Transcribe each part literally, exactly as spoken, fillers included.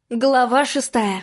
Глава шестая.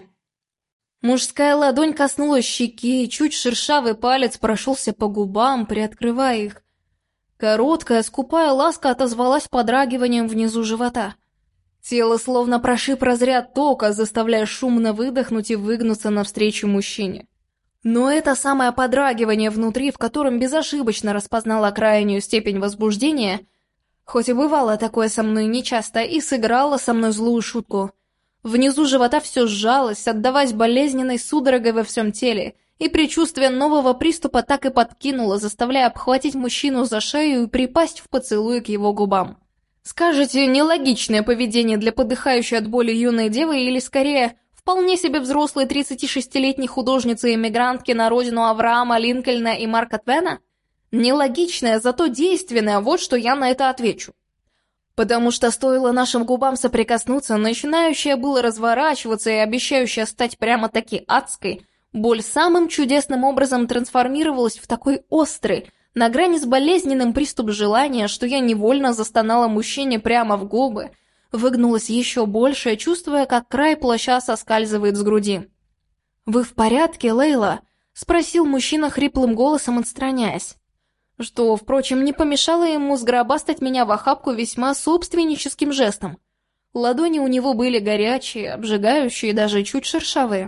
Мужская ладонь коснулась щеки, чуть шершавый палец прошелся по губам, приоткрывая их. Короткая, скупая ласка отозвалась подрагиванием внизу живота. Тело словно прошиб разряд тока, заставляя шумно выдохнуть и выгнуться навстречу мужчине. Но это самое подрагивание внутри, в котором безошибочно распознала крайнюю степень возбуждения, хоть и бывало такое со мной нечасто, и сыграло со мной злую шутку. Внизу живота все сжалось, отдаваясь болезненной судорогой во всем теле, и предчувствие нового приступа так и подкинуло, заставляя обхватить мужчину за шею и припасть в поцелуй к его губам. Скажете, нелогичное поведение для подыхающей от боли юной девы или, скорее, вполне себе взрослой тридцатишестилетней художницы-эмигрантки на родину Авраама Линкольна и Марка Твена? Нелогичное, зато действенное, вот что я на это отвечу. Потому что стоило нашим губам соприкоснуться, начинающая было разворачиваться и обещающая стать прямо-таки адской, боль самым чудесным образом трансформировалась в такой острый, на грани с болезненным приступ желания, что я невольно застонала мужчине прямо в губы, выгнулась еще больше, чувствуя, как край плаща соскальзывает с груди. «Вы в порядке, Лейла?» — спросил мужчина хриплым голосом, отстраняясь. Что, впрочем, не помешало ему сгробастать меня в охапку весьма собственническим жестом. Ладони у него были горячие, обжигающие и даже чуть шершавые.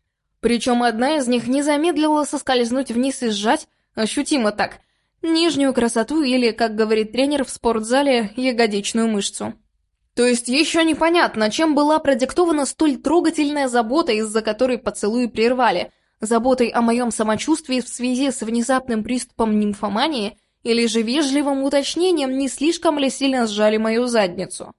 Причем одна из них не замедлила соскользнуть вниз и сжать, ощутимо так, нижнюю красоту или, как говорит тренер в спортзале, ягодичную мышцу. То есть еще непонятно, чем была продиктована столь трогательная забота, из-за которой поцелуи прервали. Заботой о моем самочувствии в связи с внезапным приступом нимфомании или же вежливым уточнением, не слишком ли сильно сжали мою задницу.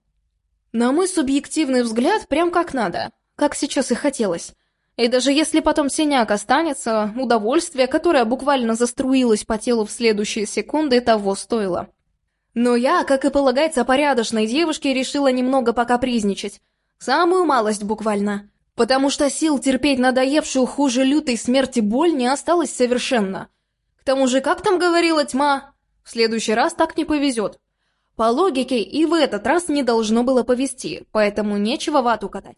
На мой субъективный взгляд, прям как надо, как сейчас и хотелось. И даже если потом синяк останется, удовольствие, которое буквально заструилось по телу в следующие секунды, того стоило. Но я, как и полагается порядочной девушке, решила немного покапризничать. Самую малость буквально. Потому что сил терпеть надоевшую хуже лютой смерти боль не осталось совершенно. К тому же, как там говорила тьма, в следующий раз так не повезет. По логике, и в этот раз не должно было повезти, поэтому нечего вату катать.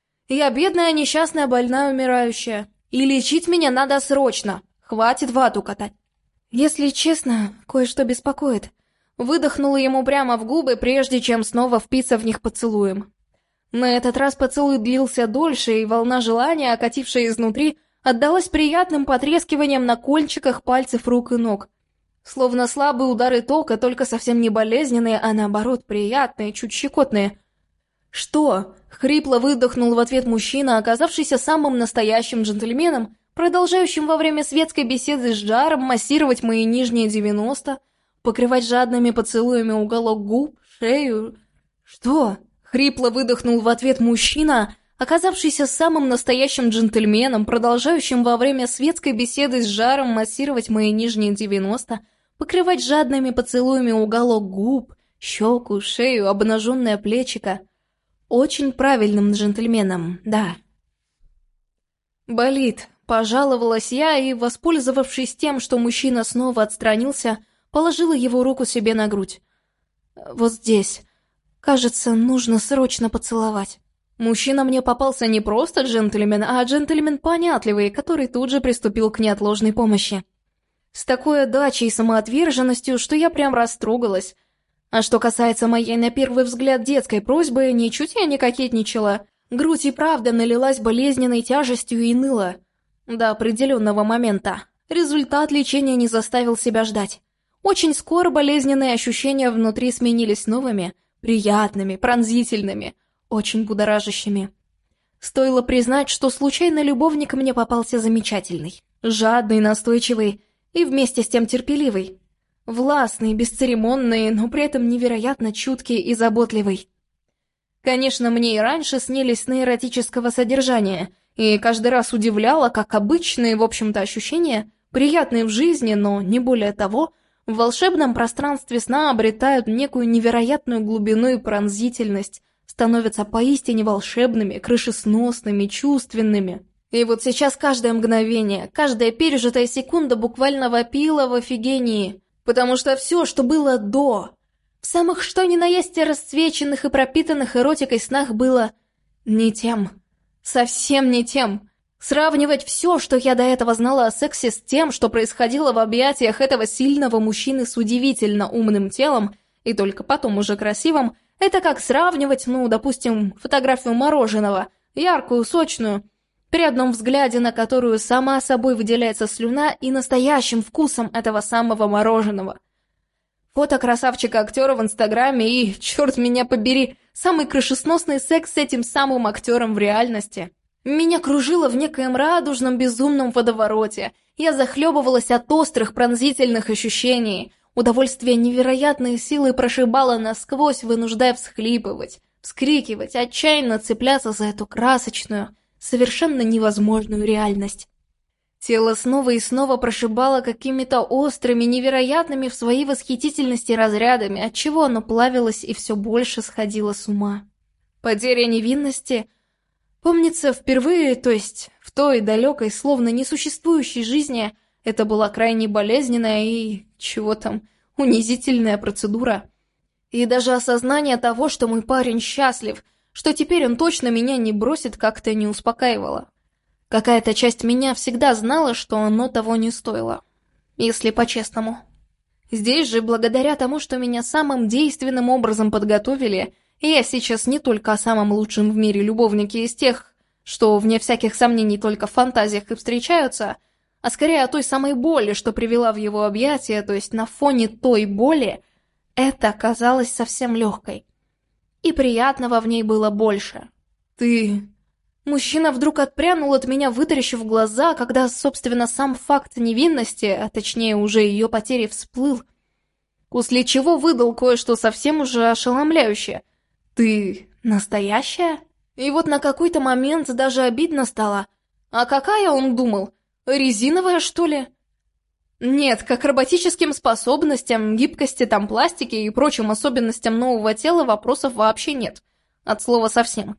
Я бедная, несчастная, больная, умирающая. И лечить меня надо срочно, хватит вату катать. Если честно, кое-что беспокоит. Выдохнула ему прямо в губы, прежде чем снова впиться в них поцелуем. На этот раз поцелуй длился дольше, и волна желания, окатившая изнутри, отдалась приятным потрескиванием на кончиках пальцев рук и ног. Словно слабые удары тока, только совсем не болезненные, а наоборот приятные, чуть щекотные. «Что?» — хрипло выдохнул в ответ мужчина, оказавшийся самым настоящим джентльменом, продолжающим во время светской беседы с жаром массировать мои нижние девяносто, покрывать жадными поцелуями уголок губ, шею... «Что?» Хрипло выдохнул в ответ мужчина, оказавшийся самым настоящим джентльменом, продолжающим во время светской беседы с жаром массировать мои нижние девяносто, покрывать жадными поцелуями уголок губ, щеку, шею, обнаженное плечико. Очень правильным джентльменом, да. «Болит», — пожаловалась я и, воспользовавшись тем, что мужчина снова отстранился, положила его руку себе на грудь. «Вот здесь». Кажется, нужно срочно поцеловать. Мужчина мне попался не просто джентльмен, а джентльмен понятливый, который тут же приступил к неотложной помощи. С такой отдачей и самоотверженностью, что я прям растрогалась. А что касается моей на первый взгляд детской просьбы, ничуть я не кокетничала. Грудь и правда налилась болезненной тяжестью и ныла. До определенного момента. Результат лечения не заставил себя ждать. Очень скоро болезненные ощущения внутри сменились новыми, приятными, пронзительными, очень будоражащими. Стоило признать, что случайно любовник мне попался замечательный. Жадный, настойчивый и вместе с тем терпеливый. Властный, бесцеремонный, но при этом невероятно чуткий и заботливый. Конечно, мне и раньше снились сны эротического содержания, и каждый раз удивляло, как обычные, в общем-то, ощущения, приятные в жизни, но не более того, в волшебном пространстве сна обретают некую невероятную глубину и пронзительность, становятся поистине волшебными, крышесносными, чувственными. И вот сейчас каждое мгновение, каждая пережитая секунда буквально вопила в офигении, потому что все, что было до, в самых что ни на есть расцвеченных и пропитанных эротикой снах было не тем. Совсем не тем. Сравнивать все, что я до этого знала о сексе, с тем, что происходило в объятиях этого сильного мужчины с удивительно умным телом, и только потом уже красивым, это как сравнивать, ну, допустим, фотографию мороженого, яркую, сочную, при одном взгляде на которую сама собой выделяется слюна, и настоящим вкусом этого самого мороженого. Фото красавчика-актера в Инстаграме и, черт меня побери, самый крышесносный секс с этим самым актером в реальности. Меня кружило в некоем радужном безумном водовороте. Я захлебывалась от острых пронзительных ощущений. Удовольствие невероятной силы прошибало насквозь, вынуждая всхлипывать, вскрикивать, отчаянно цепляться за эту красочную, совершенно невозможную реальность. Тело снова и снова прошибало какими-то острыми, невероятными в своей восхитительности разрядами, отчего оно плавилось и все больше сходило с ума. Потеря невинности... Помнится, впервые, то есть в той далекой, словно несуществующей жизни, это была крайне болезненная и, чего там, унизительная процедура. И даже осознание того, что мой парень счастлив, что теперь он точно меня не бросит, как-то не успокаивало. Какая-то часть меня всегда знала, что оно того не стоило, если по-честному. Здесь же, благодаря тому, что меня самым действенным образом подготовили, и я сейчас не только о самом лучшем в мире любовнике из тех, что, вне всяких сомнений, только в фантазиях и встречаются, а скорее о той самой боли, что привела в его объятия, то есть на фоне той боли, это казалось совсем легкой. И приятного в ней было больше. «Ты...» Мужчина вдруг отпрянул от меня, вытаращив глаза, когда, собственно, сам факт невинности, а точнее уже ее потери, всплыл, после чего выдал кое-что совсем уже ошеломляющее. «Ты настоящая?» И вот на какой-то момент даже обидно стало. А какая, он думал? Резиновая, что ли? Нет, к акробатическим способностям, гибкости там пластики и прочим особенностям нового тела вопросов вообще нет. От слова совсем.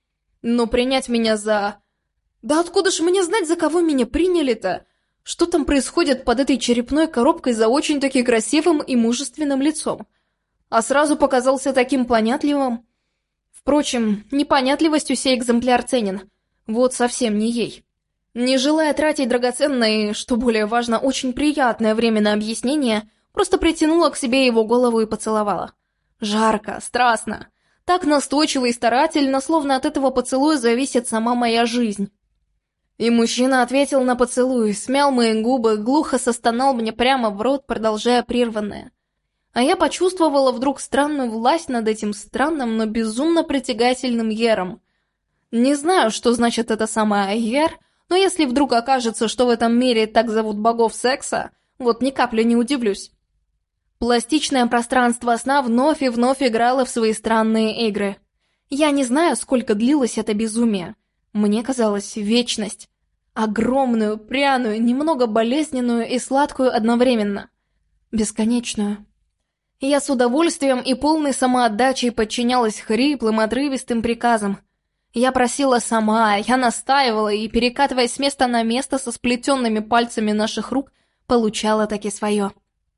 Но принять меня за... Да откуда ж мне знать, за кого меня приняли-то? Что там происходит под этой черепной коробкой за очень-таки красивым и мужественным лицом? А сразу показался таким понятливым. Впрочем, непонятливостью сей экземпляр ценен. Вот совсем не ей. Не желая тратить драгоценное и, что более важно, очень приятное время на объяснение, просто притянула к себе его голову и поцеловала. Жарко, страстно. Так настойчиво и старательно, словно от этого поцелуя зависит сама моя жизнь. И мужчина ответил на поцелуй, смял мои губы, глухо состонал мне прямо в рот, продолжая прерванное. А я почувствовала вдруг странную власть над этим странным, но безумно притягательным Ером. Не знаю, что значит это самое Ер, но если вдруг окажется, что в этом мире так зовут богов секса, вот ни капли не удивлюсь. Пластичное пространство сна вновь и вновь играло в свои странные игры. Я не знаю, сколько длилось это безумие. Мне казалось, вечность. Огромную, пряную, немного болезненную и сладкую одновременно. Бесконечную. Я с удовольствием и полной самоотдачей подчинялась хриплым, отрывистым приказам. Я просила сама, я настаивала и, перекатываясь с места на место со сплетенными пальцами наших рук, получала таки свое.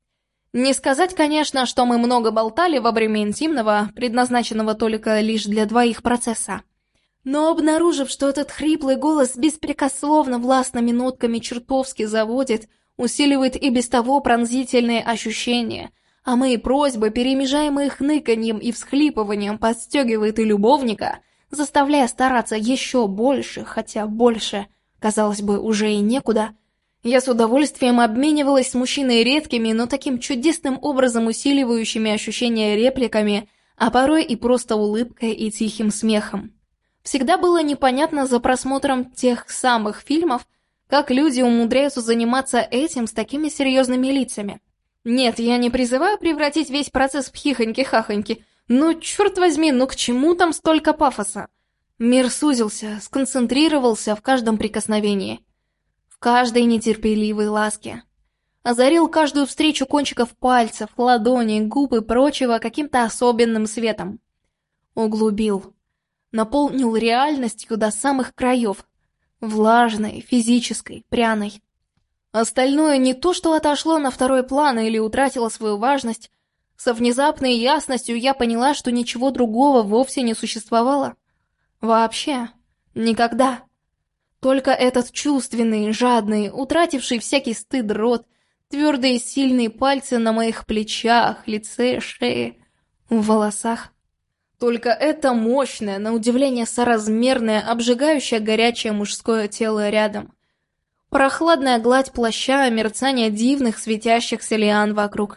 Не сказать, конечно, что мы много болтали во время интимного, предназначенного только лишь для двоих процесса. Но обнаружив, что этот хриплый голос беспрекословно властными нотками чертовски заводит, усиливает и без того пронзительные ощущения, а мои просьбы, перемежаемые хныканьем и всхлипыванием, подстегивает и любовника, заставляя стараться еще больше, хотя больше, казалось бы, уже и некуда, я с удовольствием обменивалась с мужчиной редкими, но таким чудесным образом усиливающими ощущения репликами, а порой и просто улыбкой и тихим смехом. Всегда было непонятно за просмотром тех самых фильмов, как люди умудряются заниматься этим с такими серьезными лицами. Нет, я не призываю превратить весь процесс в хихоньки-хахоньки, но, черт возьми, ну к чему там столько пафоса? Мир сузился, сконцентрировался в каждом прикосновении, в каждой нетерпеливой ласке. Озарил каждую встречу кончиков пальцев, ладоней, губ и прочего каким-то особенным светом. Углубил. Наполнил реальностью до самых краев. Влажной, физической, пряной. Остальное не то, что отошло на второй план или утратило свою важность. Со внезапной ясностью я поняла, что ничего другого вовсе не существовало. Вообще. Никогда. Только этот чувственный, жадный, утративший всякий стыд рот, твердые сильные пальцы на моих плечах, лице, шее, в волосах. Только это мощное, на удивление соразмерное, обжигающее горячее мужское тело рядом. Прохладная гладь плаща, мерцание дивных светящихся лиан вокруг.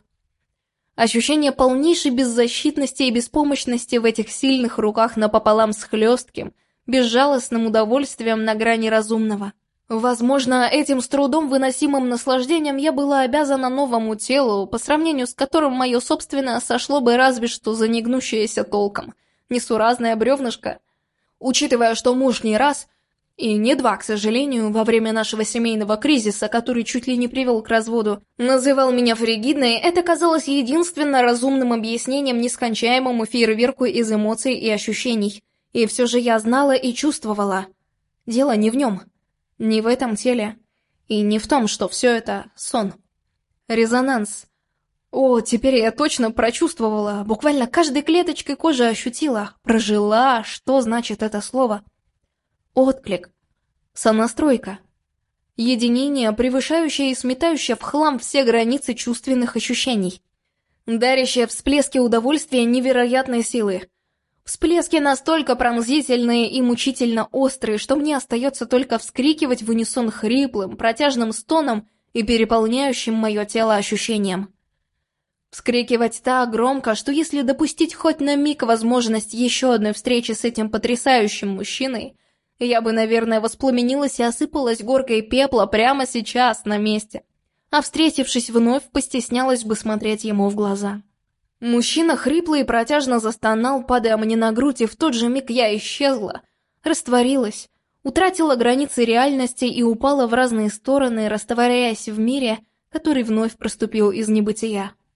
Ощущение полнейшей беззащитности и беспомощности в этих сильных руках напополам с хлестким, безжалостным удовольствием на грани разумного. Возможно, этим с трудом выносимым наслаждением я была обязана новому телу, по сравнению с которым мое собственное сошло бы разве что за негнущееся толком, несуразное бревнышко. Учитывая, что муж не раз, и не два, к сожалению, во время нашего семейного кризиса, который чуть ли не привел к разводу, называл меня фригидной, это казалось единственно разумным объяснением нескончаемому фейерверку из эмоций и ощущений. И все же я знала и чувствовала. Дело не в нем, не в этом теле, и не в том, что все это сон. Резонанс. О, теперь я точно прочувствовала, буквально каждой клеточкой кожи ощутила, прожила, что значит это слово. Отклик. Сонастройка. Единение, превышающее и сметающее в хлам все границы чувственных ощущений. Дарящее всплески удовольствия невероятной силы. Всплески настолько пронзительные и мучительно острые, что мне остается только вскрикивать в унисон хриплым, протяжным стоном и переполняющим мое тело ощущением. Вскрикивать так громко, что если допустить хоть на миг возможность еще одной встречи с этим потрясающим мужчиной, я бы, наверное, воспламенилась и осыпалась горкой пепла прямо сейчас, на месте. А встретившись вновь, постеснялась бы смотреть ему в глаза. Мужчина хрипло и протяжно застонал, падая мне на грудь, и в тот же миг я исчезла, растворилась, утратила границы реальности и упала в разные стороны, растворяясь в мире, который вновь проступил из небытия.